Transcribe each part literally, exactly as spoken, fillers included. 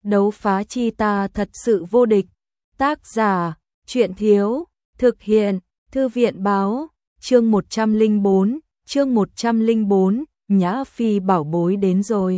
Đấu phá chi ta thật sự vô địch. Tác giả, Truyện Thiếu, thực hiện, Thư viện Báo, chương một trăm lẻ bốn, chương một trăm lẻ bốn, Nhã Phi bảo bối đến rồi.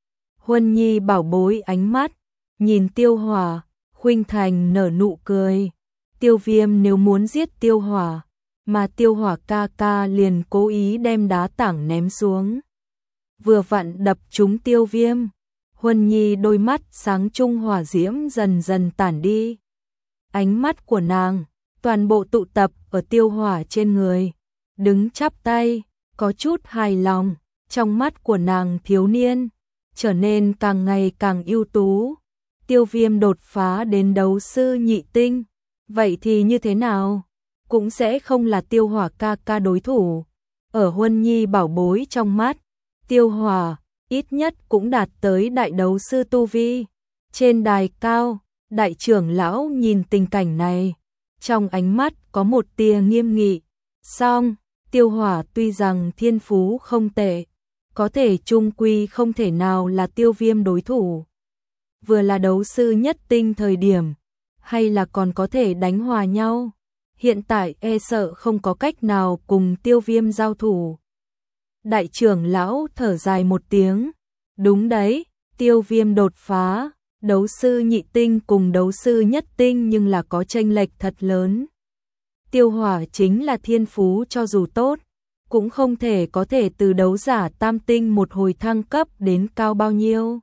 Huân Nhi bảo bối ánh mắt, nhìn Tiêu Hỏa, khuynh thành nở nụ cười. Tiêu Viêm nếu muốn giết Tiêu Hỏa, mà Tiêu Hỏa ca ca liền cố ý đem đá tảng ném xuống. Vừa vặn đập trúng Tiêu Viêm, Huân Nhi đôi mắt sáng trung hỏa diễm dần dần tản đi. Ánh mắt của nàng toàn bộ tụ tập ở Tiêu Hỏa trên người, đứng chắp tay, có chút hài lòng. Trong mắt của nàng thiếu niên trở nên càng ngày càng ưu tú. Tiêu Viêm đột phá đến đấu sư nhị tinh, vậy thì như thế nào? Cũng sẽ không là Tiêu Hỏa ca ca đối thủ. Ở Huân Nhi bảo bối trong mắt, Tiêu Hỏa ít nhất cũng đạt tới đại đấu sư tu vi. Trên đài cao, đại trưởng lão nhìn tình cảnh này, trong ánh mắt có một tia nghiêm nghị. Song, Tiêu Hỏa tuy rằng thiên phú không tệ, có thể chung quy không thể nào là Tiêu Viêm đối thủ. Vừa là đấu sư nhất tinh thời điểm, hay là còn có thể đánh hòa nhau. Hiện tại e sợ không có cách nào cùng Tiêu Viêm giao thủ. Đại trưởng lão thở dài một tiếng. Đúng đấy, Tiêu Viêm đột phá, đấu sư nhị tinh cùng đấu sư nhất tinh nhưng là có chênh lệch thật lớn. Tiêu Hỏa chính là thiên phú cho dù tốt, cũng không thể có thể từ đấu giả tam tinh một hồi thăng cấp đến cao bao nhiêu.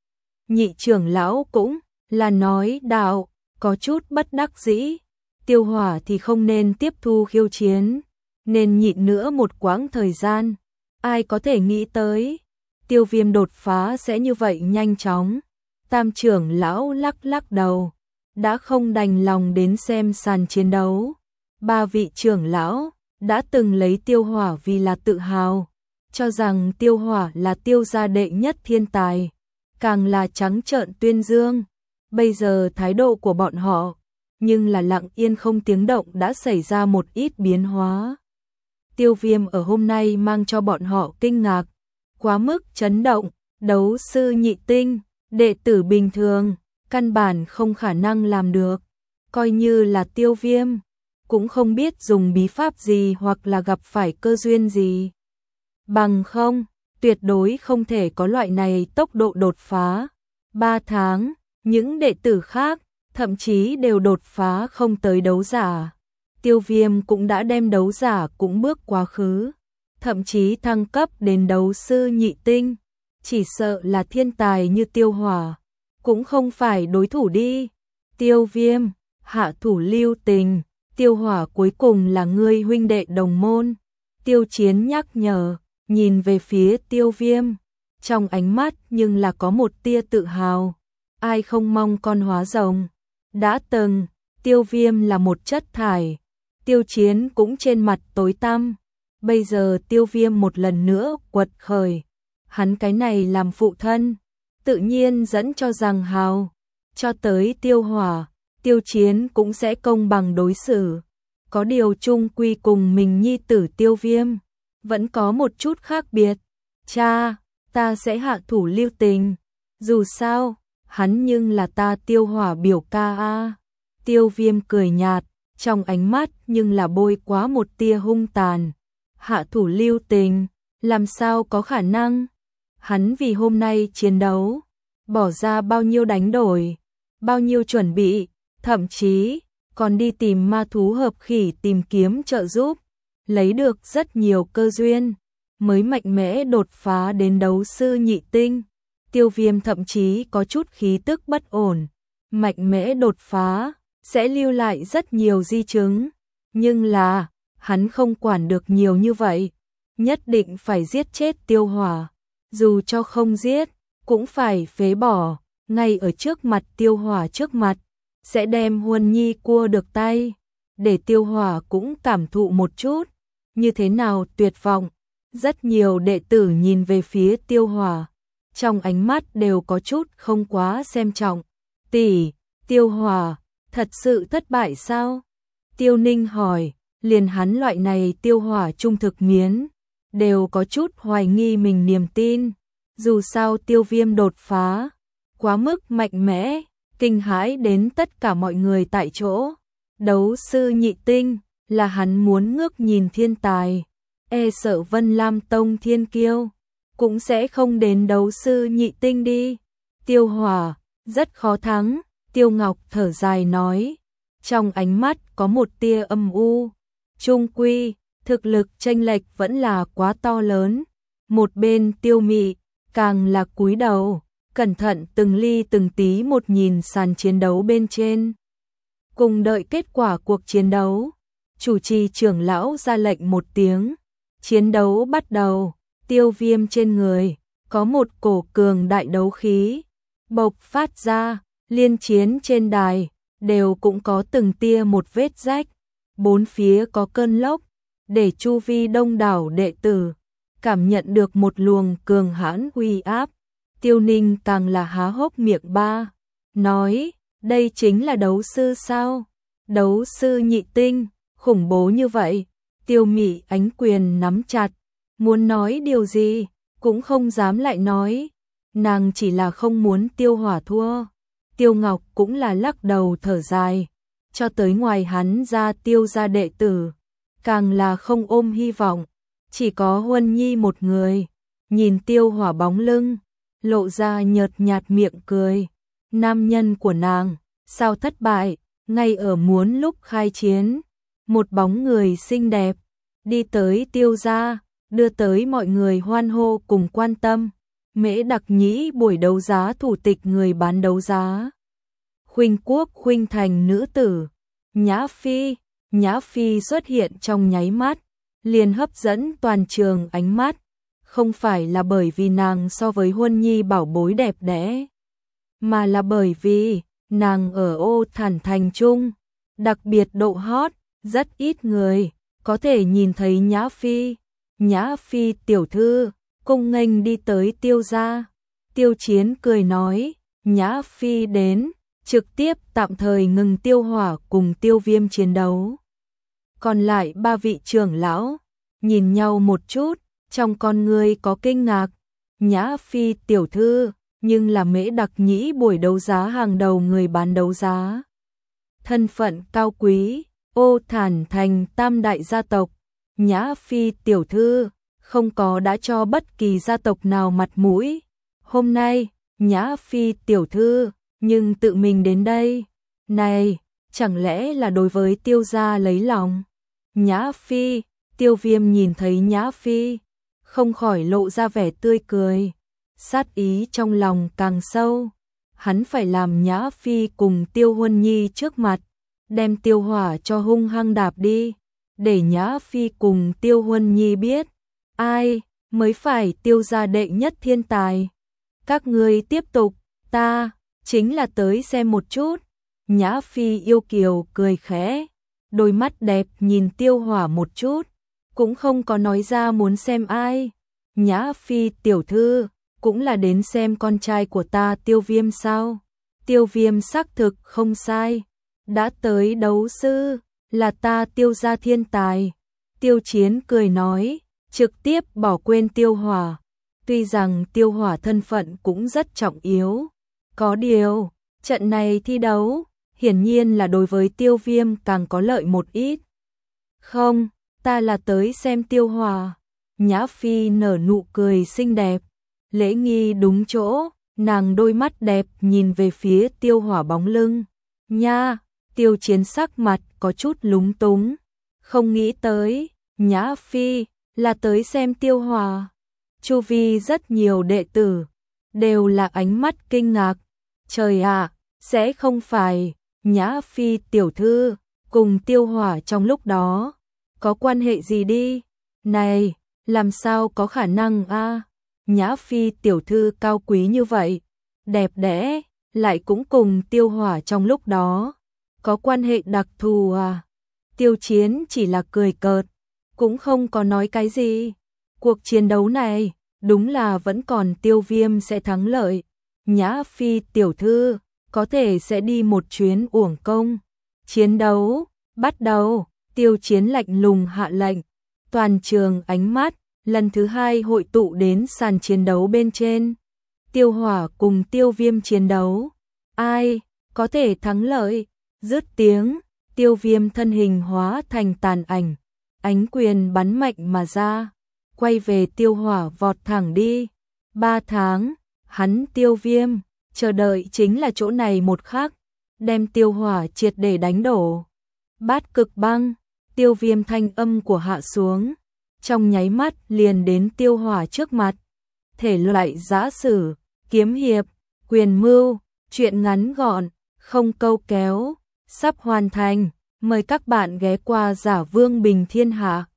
Nhị trưởng lão cũng là nói đạo, có chút bất đắc dĩ. Tiêu Hỏa thì không nên tiếp thu khiêu chiến, nên nhịn nữa một quãng thời gian. Ai có thể nghĩ tới Tiêu Viêm đột phá sẽ như vậy nhanh chóng. Tam trưởng lão lắc lắc đầu, đã không đành lòng đến xem sàn chiến đấu. Ba vị trưởng lão đã từng lấy Tiêu Hỏa vì là tự hào, cho rằng Tiêu Hỏa là Tiêu gia đệ nhất thiên tài, càng là trắng trợn tuyên dương. Bây giờ thái độ của bọn họ nhưng là lặng yên không tiếng động đã xảy ra một ít biến hóa. Tiêu Viêm ở hôm nay mang cho bọn họ kinh ngạc, quá mức chấn động. Đấu sư nhị tinh, đệ tử bình thường, căn bản không khả năng làm được. Coi như là Tiêu Viêm, cũng không biết dùng bí pháp gì hoặc là gặp phải cơ duyên gì. Bằng không, tuyệt đối không thể có loại này tốc độ đột phá. Ba tháng, những đệ tử khác thậm chí đều đột phá không tới đấu giả. Tiêu Viêm cũng đã đem đấu giả cũng bước quá khứ, thậm chí thăng cấp đến đấu sư nhị tinh. Chỉ sợ là thiên tài như Tiêu Hỏa cũng không phải đối thủ đi. Tiêu Viêm, hạ thủ lưu tình, Tiêu Hỏa cuối cùng là ngươi huynh đệ đồng môn. Tiêu Chiến nhắc nhở, nhìn về phía Tiêu Viêm, trong ánh mắt nhưng là có một tia tự hào. Ai không mong con hóa rồng. Đã từng, Tiêu Viêm là một chất thải, Tiêu Chiến cũng trên mặt tối tăm. Bây giờ Tiêu Viêm một lần nữa quật khởi, hắn cái này làm phụ thân, tự nhiên dẫn cho rằng hào. Cho tới Tiêu Hỏa, Tiêu Chiến cũng sẽ công bằng đối xử. Có điều chung quy cùng mình nhi tử Tiêu Viêm vẫn có một chút khác biệt. Cha, ta sẽ hạ thủ lưu tình. Dù sao, hắn nhưng là ta Tiêu Hỏa biểu ca a. Tiêu Viêm cười nhạt, trong ánh mắt nhưng là bôi quá một tia hung tàn. Hạ thủ lưu tình, làm sao có khả năng? Hắn vì hôm nay chiến đấu, bỏ ra bao nhiêu đánh đổi, bao nhiêu chuẩn bị, thậm chí còn đi tìm ma thú hợp khỉ tìm kiếm trợ giúp, lấy được rất nhiều cơ duyên, mới mạnh mẽ đột phá đến đấu sư nhị tinh. Tiêu Viêm thậm chí có chút khí tức bất ổn, mạnh mẽ đột phá sẽ lưu lại rất nhiều di chứng, nhưng là hắn không quản được nhiều như vậy, nhất định phải giết chết Tiêu Hỏa, dù cho không giết cũng phải phế bỏ. Ngay ở trước mặt Tiêu Hỏa trước mặt, sẽ đem Huân Nhi cua được tay, để Tiêu Hỏa cũng cảm thụ một chút như thế nào tuyệt vọng. Rất nhiều đệ tử nhìn về phía Tiêu Hỏa, trong ánh mắt đều có chút không quá xem trọng. Tỷ, Tiêu Hỏa thật sự thất bại sao? Tiêu Ninh hỏi. Liền hắn loại này Tiêu Hỏa trung thực miến, đều có chút hoài nghi mình niềm tin. Dù sao Tiêu Viêm đột phá, quá mức mạnh mẽ, kinh hãi đến tất cả mọi người tại chỗ. Đấu sư nhị tinh, là hắn muốn ngước nhìn thiên tài, e sợ Vân Lam Tông thiên kiêu, cũng sẽ không đến đấu sư nhị tinh đi. Tiêu Hỏa, rất khó thắng, Tiêu Ngọc thở dài nói, trong ánh mắt có một tia âm u. Chung quy, thực lực chênh lệch vẫn là quá to lớn. Một bên Tiêu Mị, càng là cúi đầu, cẩn thận từng ly từng tí một nhìn sàn chiến đấu bên trên. Cùng đợi kết quả cuộc chiến đấu, chủ trì trưởng lão ra lệnh một tiếng, chiến đấu bắt đầu. Tiêu Viêm trên người có một cổ cường đại đấu khí bộc phát ra, liên chiến trên đài đều cũng có từng tia một vết rách, bốn phía có cơn lốc, để chu vi đông đảo đệ tử cảm nhận được một luồng cường hãn uy áp. Tiêu Ninh càng là há hốc miệng ba, nói, đây chính là đấu sư sao? Đấu sư nhị tinh, khủng bố như vậy. Tiêu Mị ánh quyền nắm chặt, muốn nói điều gì, cũng không dám lại nói. Nàng chỉ là không muốn Tiêu Hỏa thua. Tiêu Ngọc cũng là lắc đầu thở dài, cho tới ngoài hắn ra Tiêu gia đệ tử, càng là không ôm hy vọng. Chỉ có Huân Nhi một người, nhìn Tiêu Hỏa bóng lưng, lộ ra nhợt nhạt miệng cười. Nam nhân của nàng, sao thất bại, ngay ở muốn lúc khai chiến. Một bóng người xinh đẹp, đi tới Tiêu gia, đưa tới mọi người hoan hô cùng quan tâm. Mễ Đặc Nhĩ buổi đấu giá thủ tịch người bán đấu giá. Khuynh Quốc Khuynh Thành nữ tử, Nhã Phi, Nhã Phi xuất hiện trong nháy mắt, liền hấp dẫn toàn trường ánh mắt, không phải là bởi vì nàng so với Huân Nhi bảo bối đẹp đẽ, mà là bởi vì nàng ở Ô Thản Thành Trung, đặc biệt độ hot, rất ít người có thể nhìn thấy Nhã Phi. Nhã Phi tiểu thư, cung nghênh đi tới Tiêu gia. Tiêu Chiến cười nói, Nhã Phi đến, trực tiếp tạm thời ngừng Tiêu Hỏa cùng Tiêu Viêm chiến đấu. Còn lại ba vị trưởng lão nhìn nhau một chút, trong con người có kinh ngạc. Nhã Phi tiểu thư, nhưng là Mễ Đặc Nhĩ buổi đấu giá hàng đầu người bán đấu giá. Thân phận cao quý, Ô Thản Thành tam đại gia tộc. Nhã Phi tiểu thư không có đã cho bất kỳ gia tộc nào mặt mũi. Hôm nay, Nhã Phi tiểu thư nhưng tự mình đến đây. Này, chẳng lẽ là đối với Tiêu gia lấy lòng? Nhã Phi, Tiêu Viêm nhìn thấy Nhã Phi, không khỏi lộ ra vẻ tươi cười. Sát ý trong lòng càng sâu. Hắn phải làm Nhã Phi cùng Tiêu Huân Nhi trước mặt, đem Tiêu Hỏa cho hung hăng đạp đi, để Nhã Phi cùng Tiêu Huân Nhi biết ai mới phải Tiêu gia đệ nhất thiên tài. Các ngươi tiếp tục, ta chính là tới xem một chút. Nhã Phi yêu kiều cười khẽ, đôi mắt đẹp nhìn Tiêu Hỏa một chút, cũng không có nói ra muốn xem ai. Nhã Phi tiểu thư, cũng là đến xem con trai của ta Tiêu Viêm sao? Tiêu Viêm xác thực không sai, đã tới đấu sư, là ta Tiêu gia thiên tài. Tiêu Chiến cười nói, trực tiếp bỏ quên Tiêu Hỏa. Tuy rằng Tiêu Hỏa thân phận cũng rất trọng yếu, có điều, trận này thi đấu, hiển nhiên là đối với Tiêu Viêm càng có lợi một ít. Không, ta là tới xem Tiêu Hỏa. Nhã Phi nở nụ cười xinh đẹp, lễ nghi đúng chỗ, nàng đôi mắt đẹp nhìn về phía Tiêu Hỏa bóng lưng. Nha, Tiêu Chiến sắc mặt có chút lúng túng, không nghĩ tới, Nhã Phi là tới xem Tiêu Hỏa. Chu vi rất nhiều đệ tử đều là ánh mắt kinh ngạc. Trời ạ, sẽ không phải Nhã Phi tiểu thư cùng Tiêu Hỏa trong lúc đó có quan hệ gì đi? Này, làm sao có khả năng a? À? Nhã Phi tiểu thư cao quý như vậy, đẹp đẽ, lại cũng cùng Tiêu Hỏa trong lúc đó có quan hệ đặc thù à? Tiêu Chiến chỉ là cười cợt, cũng không có nói cái gì. Cuộc chiến đấu này, đúng là vẫn còn Tiêu Viêm sẽ thắng lợi. Nhã Phi tiểu thư, có thể sẽ đi một chuyến uổng công. Chiến đấu, bắt đầu. Tiêu Chiến lạnh lùng hạ lệnh. Toàn trường ánh mắt, lần thứ hai hội tụ đến sàn chiến đấu bên trên. Tiêu Hỏa cùng Tiêu Viêm chiến đấu. Ai có thể thắng lợi? Dứt tiếng, Tiêu Viêm thân hình hóa thành tàn ảnh, ánh quyền bắn mạnh mà ra, quay về Tiêu Hỏa vọt thẳng đi. Ba tháng, hắn Tiêu Viêm, chờ đợi chính là chỗ này một khắc, đem Tiêu Hỏa triệt để đánh đổ. Bát cực băng, Tiêu Viêm thanh âm của hạ xuống, trong nháy mắt liền đến Tiêu Hỏa trước mặt. Thể loại giã sử, kiếm hiệp, quyền mưu, truyện ngắn gọn, không câu kéo, sắp hoàn thành. Mời các bạn ghé qua Giả Vương Bình Thiên Hạ.